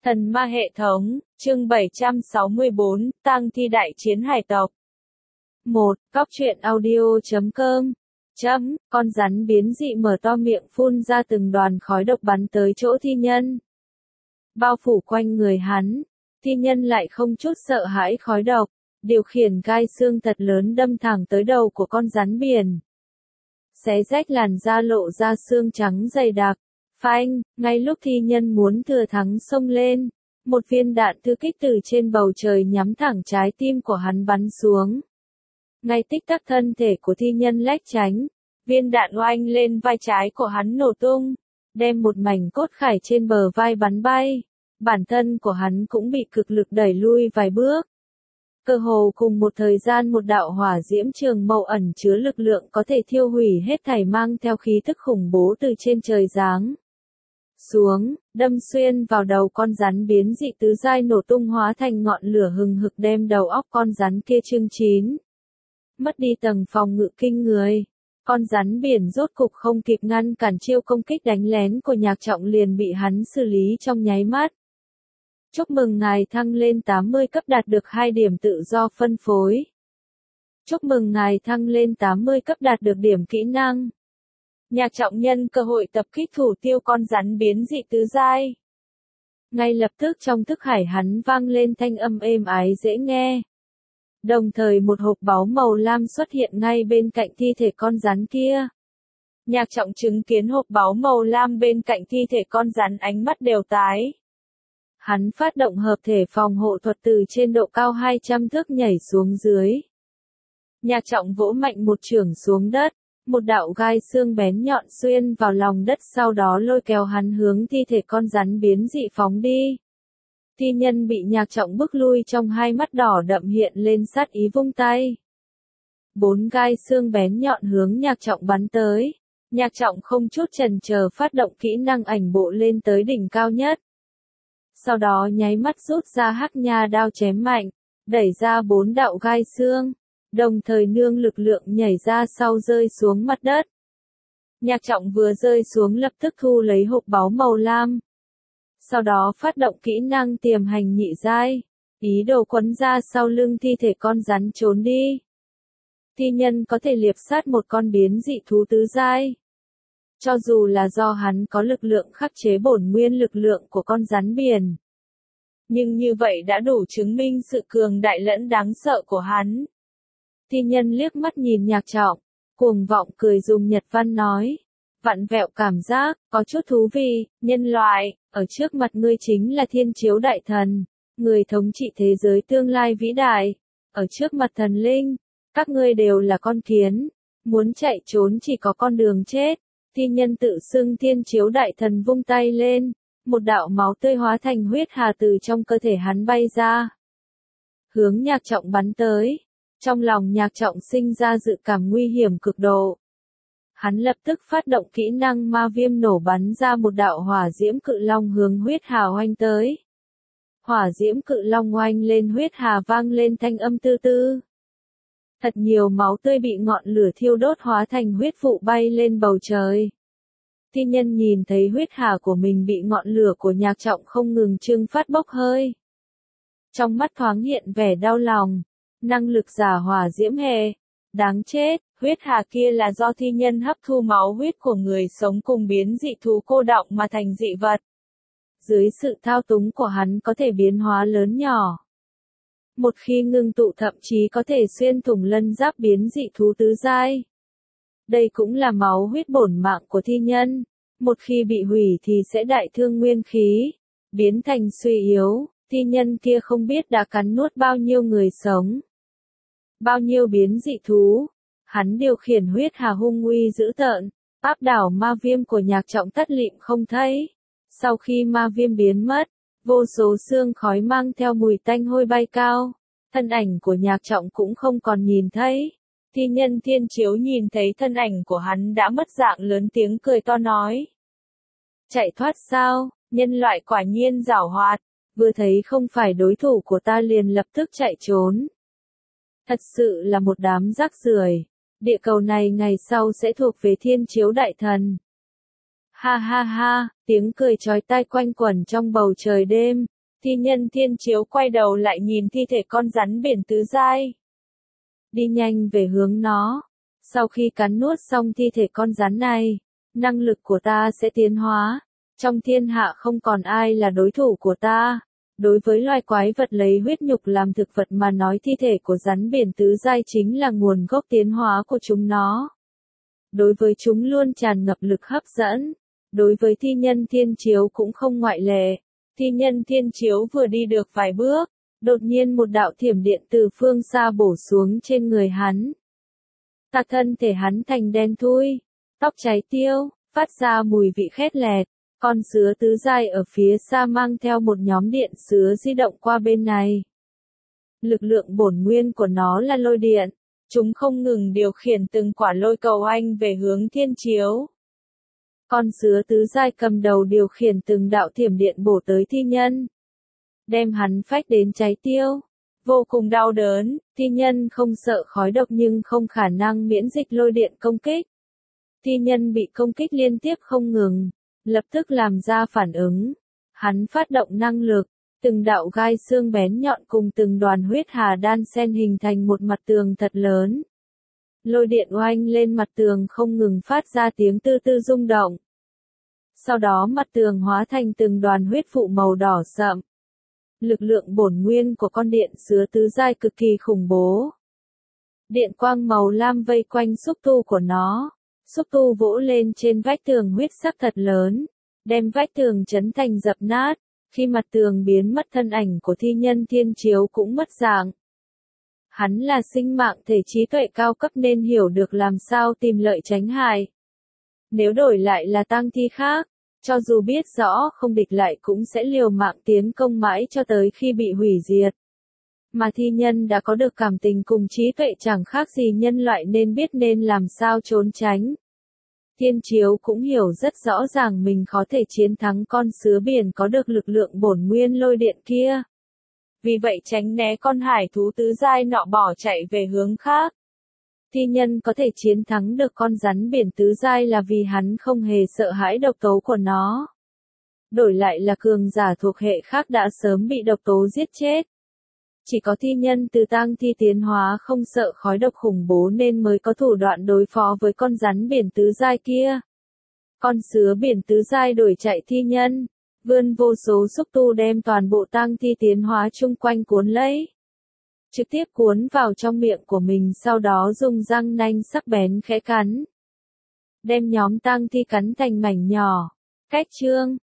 Thần ma hệ thống, chương 764, tang thi đại chiến hải tộc. 1. Cóc truyện audio.com Con rắn biến dị mở to miệng phun ra từng đoàn khói độc bắn tới chỗ thi nhân. Bao phủ quanh người hắn, thi nhân lại không chút sợ hãi khói độc, điều khiển gai xương thật lớn đâm thẳng tới đầu của con rắn biển. Xé rách làn da lộ ra xương trắng dày đặc. Phanh, ngay lúc thi nhân muốn thừa thắng xông lên, một viên đạn thư kích từ trên bầu trời nhắm thẳng trái tim của hắn bắn xuống. Ngay tích tắc thân thể của thi nhân lách tránh, viên đạn oanh lên vai trái của hắn nổ tung, đem một mảnh cốt khải trên bờ vai bắn bay. Bản thân của hắn cũng bị cực lực đẩy lui vài bước. Cơ hồ cùng một thời gian một đạo hỏa diễm trường màu ẩn chứa lực lượng có thể thiêu hủy hết thảy mang theo khí tức khủng bố từ trên trời giáng xuống, đâm xuyên vào đầu con rắn biến dị tứ giai nổ tung hóa thành ngọn lửa hừng hực đem đầu óc con rắn kia chưng chín. Mất đi tầng phòng ngự kinh người, con rắn biển rốt cục không kịp ngăn cản chiêu công kích đánh lén của Nhạc Trọng liền bị hắn xử lý trong nháy mắt. Chúc mừng ngài thăng lên 80 cấp đạt được 2 điểm tự do phân phối. Chúc mừng ngài thăng lên 80 cấp đạt được điểm kỹ năng. Nhạc Trọng nhân cơ hội tập kích thủ tiêu con rắn biến dị tứ giai. Ngay lập tức trong thức hải hắn vang lên thanh âm êm ái dễ nghe. Đồng thời một hộp báu màu lam xuất hiện ngay bên cạnh thi thể con rắn kia. Nhạc Trọng chứng kiến hộp báu màu lam bên cạnh thi thể con rắn ánh mắt đều tái. Hắn phát động hợp thể phòng hộ thuật từ trên độ cao 200 thước nhảy xuống dưới. Nhạc Trọng vỗ mạnh một chưởng xuống đất. Một đạo gai xương bén nhọn xuyên vào lòng đất sau đó lôi kéo hắn hướng thi thể con rắn biến dị phóng đi. Thi nhân bị Nhạc Trọng bức lui trong hai mắt đỏ đậm hiện lên sát ý vung tay. 4 gai xương bén nhọn hướng Nhạc Trọng bắn tới. Nhạc Trọng không chút chần chờ phát động kỹ năng ảnh bộ lên tới đỉnh cao nhất. Sau đó nháy mắt rút ra hắc nha đao chém mạnh, đẩy ra 4 đạo gai xương. Đồng thời nương lực lượng nhảy ra sau rơi xuống mặt đất. Nhạc Trọng vừa rơi xuống lập tức thu lấy hộp báu màu lam. Sau đó phát động kỹ năng tiềm hành nhị giai, ý đồ quấn ra sau lưng thi thể con rắn trốn đi. Thi nhân có thể liệp sát một con biến dị thú tứ giai. Cho dù là do hắn có lực lượng khắc chế bổn nguyên lực lượng của con rắn biển. Nhưng như vậy đã đủ chứng minh sự cường đại lẫn đáng sợ của hắn. Thi nhân liếc mắt nhìn Nhạc Trọng, cuồng vọng cười dùng Nhật văn nói. Vặn vẹo cảm giác, có chút thú vị, nhân loại, ở trước mặt ngươi chính là thiên chiếu đại thần, người thống trị thế giới tương lai vĩ đại. Ở trước mặt thần linh, các ngươi đều là con kiến, muốn chạy trốn chỉ có con đường chết. Thi nhân tự xưng thiên chiếu đại thần vung tay lên, một đạo máu tươi hóa thành huyết hà từ trong cơ thể hắn bay ra. Hướng Nhạc Trọng bắn tới. Trong lòng Nhạc Trọng sinh ra dự cảm nguy hiểm cực độ. Hắn lập tức phát động kỹ năng ma viêm nổ bắn ra một đạo hỏa diễm cự long hướng huyết hà oanh tới. Hỏa diễm cự long oanh lên huyết hà vang lên thanh âm tư tư. Thật nhiều máu tươi bị ngọn lửa thiêu đốt hóa thành huyết vụ bay lên bầu trời. Thi nhân nhìn thấy huyết hà của mình bị ngọn lửa của Nhạc Trọng không ngừng trưng phát bốc hơi. Trong mắt thoáng hiện vẻ đau lòng. Năng lực giả hỏa diễm hệ. Đáng chết, huyết hà kia là do thi nhân hấp thu máu huyết của người sống cùng biến dị thú cô đọng mà thành dị vật. Dưới sự thao túng của hắn có thể biến hóa lớn nhỏ. Một khi ngưng tụ thậm chí có thể xuyên thủng lân giáp biến dị thú tứ giai. Đây cũng là máu huyết bổn mạng của thi nhân. Một khi bị hủy thì sẽ đại thương nguyên khí, biến thành suy yếu. Thi nhân kia không biết đã cắn nuốt bao nhiêu người sống. Bao nhiêu biến dị thú, hắn điều khiển huyết hà hung uy dữ tợn, áp đảo ma viêm của Nhạc Trọng tất lịm không thấy. Sau khi ma viêm biến mất, vô số xương khói mang theo mùi tanh hôi bay cao, thân ảnh của Nhạc Trọng cũng không còn nhìn thấy. Thi nhân thiên chiếu nhìn thấy thân ảnh của hắn đã mất dạng lớn tiếng cười to nói. Chạy thoát sao, nhân loại quả nhiên giảo hoạt, vừa thấy không phải đối thủ của ta liền lập tức chạy trốn. Thật sự là một đám rác rưởi. Địa cầu này ngày sau sẽ thuộc về thiên chiếu đại thần. Ha ha ha, tiếng cười chói tai quanh quẩn trong bầu trời đêm. Thi nhân thiên chiếu quay đầu lại nhìn thi thể con rắn biển tứ giai. Đi nhanh về hướng nó. Sau khi cắn nuốt xong thi thể con rắn này, năng lực của ta sẽ tiến hóa. Trong thiên hạ không còn ai là đối thủ của ta. Đối với loài quái vật lấy huyết nhục làm thực vật mà nói, thi thể của rắn biển tứ giai chính là nguồn gốc tiến hóa của chúng nó. Đối với chúng luôn tràn ngập lực hấp dẫn. Đối với thi nhân thiên chiếu cũng không ngoại lệ. Thi nhân thiên chiếu vừa đi được vài bước, đột nhiên một đạo thiểm điện từ phương xa bổ xuống trên người hắn. Thân thể hắn thành đen thui, tóc cháy tiêu, phát ra mùi vị khét lẹt. Con sứa tứ giai ở phía xa mang theo một nhóm điện sứa di động qua bên này. Lực lượng bổn nguyên của nó là lôi điện. Chúng không ngừng điều khiển từng quả lôi cầu anh về hướng thiên chiếu. Con sứa tứ giai cầm đầu điều khiển từng đạo thiểm điện bổ tới thi nhân. Đem hắn phách đến cháy tiêu. Vô cùng đau đớn, thi nhân không sợ khói độc nhưng không khả năng miễn dịch lôi điện công kích. Thi nhân bị công kích liên tiếp không ngừng, lập tức làm ra phản ứng. Hắn phát động năng lực, từng đạo gai xương bén nhọn cùng từng đoàn huyết hà đan xen hình thành một mặt tường thật lớn. Lôi điện oanh lên mặt tường không ngừng phát ra tiếng tư tư rung động. Sau đó mặt tường hóa thành từng đoàn huyết vụ màu đỏ sậm. Lực lượng bổn nguyên của con điện sứa tứ giai cực kỳ khủng bố. Điện quang màu lam vây quanh xúc tu của nó. Xúc tu vỗ lên trên vách tường huyết sắc thật lớn, đem vách tường chấn thành dập nát. Khi mặt tường biến mất, thân ảnh của thi nhân thiên chiếu cũng mất dạng. Hắn là sinh mạng thể trí tuệ cao cấp nên hiểu được làm sao tìm lợi tránh hại. Nếu đổi lại là tang thi khác, cho dù biết rõ không địch lại cũng sẽ liều mạng tiến công mãi cho tới khi bị hủy diệt. Mà thi nhân đã có được cảm tình cùng trí tuệ chẳng khác gì nhân loại nên biết nên làm sao trốn tránh. Thiên chiếu cũng hiểu rất rõ ràng mình có thể chiến thắng con sứa biển có được lực lượng bổn nguyên lôi điện kia. Vì vậy tránh né con hải thú tứ giai nọ bỏ chạy về hướng khác. Thi nhân có thể chiến thắng được con rắn biển tứ giai là vì hắn không hề sợ hãi độc tố của nó. Đổi lại là cường giả thuộc hệ khác đã sớm bị độc tố giết chết. Chỉ có thi nhân từ tang thi tiến hóa không sợ khói độc khủng bố nên mới có thủ đoạn đối phó với con rắn biển tứ giai kia. Con sứa biển tứ giai đuổi chạy thi nhân, vươn vô số xúc tu đem toàn bộ tang thi tiến hóa chung quanh cuốn lấy. Trực tiếp cuốn vào trong miệng của mình, sau đó dùng răng nanh sắc bén khẽ cắn. Đem nhóm tang thi cắn thành mảnh nhỏ. Cách chương